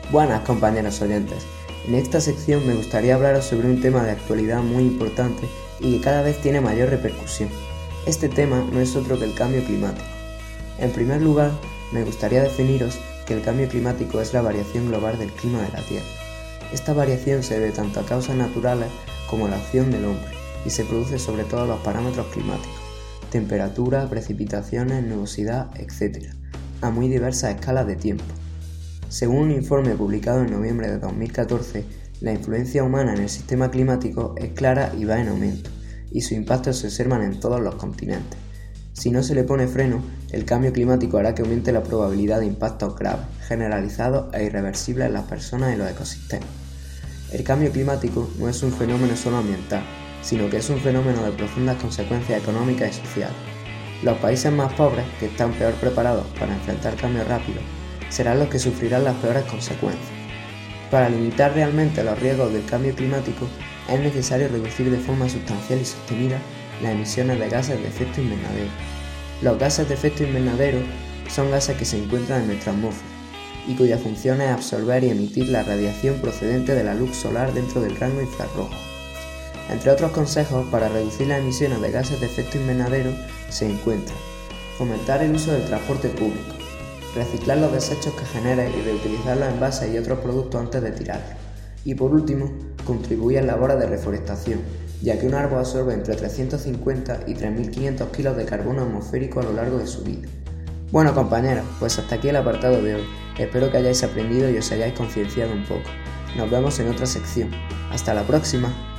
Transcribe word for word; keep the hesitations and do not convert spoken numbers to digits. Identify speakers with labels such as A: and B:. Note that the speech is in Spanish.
A: Buenas compañeros oyentes, en esta sección me gustaría hablaros sobre un tema de actualidad muy importante y que cada vez tiene mayor repercusión. Este tema no es otro que el cambio climático. En primer lugar, me gustaría definiros que el cambio climático es la variación global del clima de la Tierra. Esta variación se debe tanto a causas naturales como a la acción del hombre y se produce sobre todo a los parámetros climáticos, temperatura, precipitaciones, nubosidad, etcétera, a muy diversas escalas de tiempo. Según un informe publicado en noviembre de dos mil catorce, la influencia humana en el sistema climático es clara y va en aumento, y su impacto se observan en todos los continentes. Si no se le pone freno, el cambio climático hará que aumente la probabilidad de impactos graves, generalizados e irreversibles en las personas y los ecosistemas. El cambio climático no es un fenómeno solo ambiental, sino que es un fenómeno de profundas consecuencias económicas y sociales. Los países más pobres, que están peor preparados para enfrentar cambios rápidos, serán los que sufrirán las peores consecuencias. Para limitar realmente los riesgos del cambio climático, es necesario reducir de forma sustancial y sostenida las emisiones de gases de efecto invernadero. Los gases de efecto invernadero son gases que se encuentran en nuestra atmósfera y cuya función es absorber y emitir la radiación procedente de la luz solar dentro del rango infrarrojo. Entre otros consejos para reducir las emisiones de gases de efecto invernadero se encuentran: fomentar el uso del transporte público, reciclar los desechos que genere y reutilizar los envases y otros productos antes de tirarlos. Y por último, contribuir en labores de reforestación, ya que un árbol absorbe entre trescientos cincuenta y tres mil quinientos kilos de carbono atmosférico a lo largo de su vida. Bueno compañeros, pues hasta aquí el apartado de hoy. Espero que hayáis aprendido y os hayáis concienciado un poco. Nos vemos en otra sección. Hasta la próxima.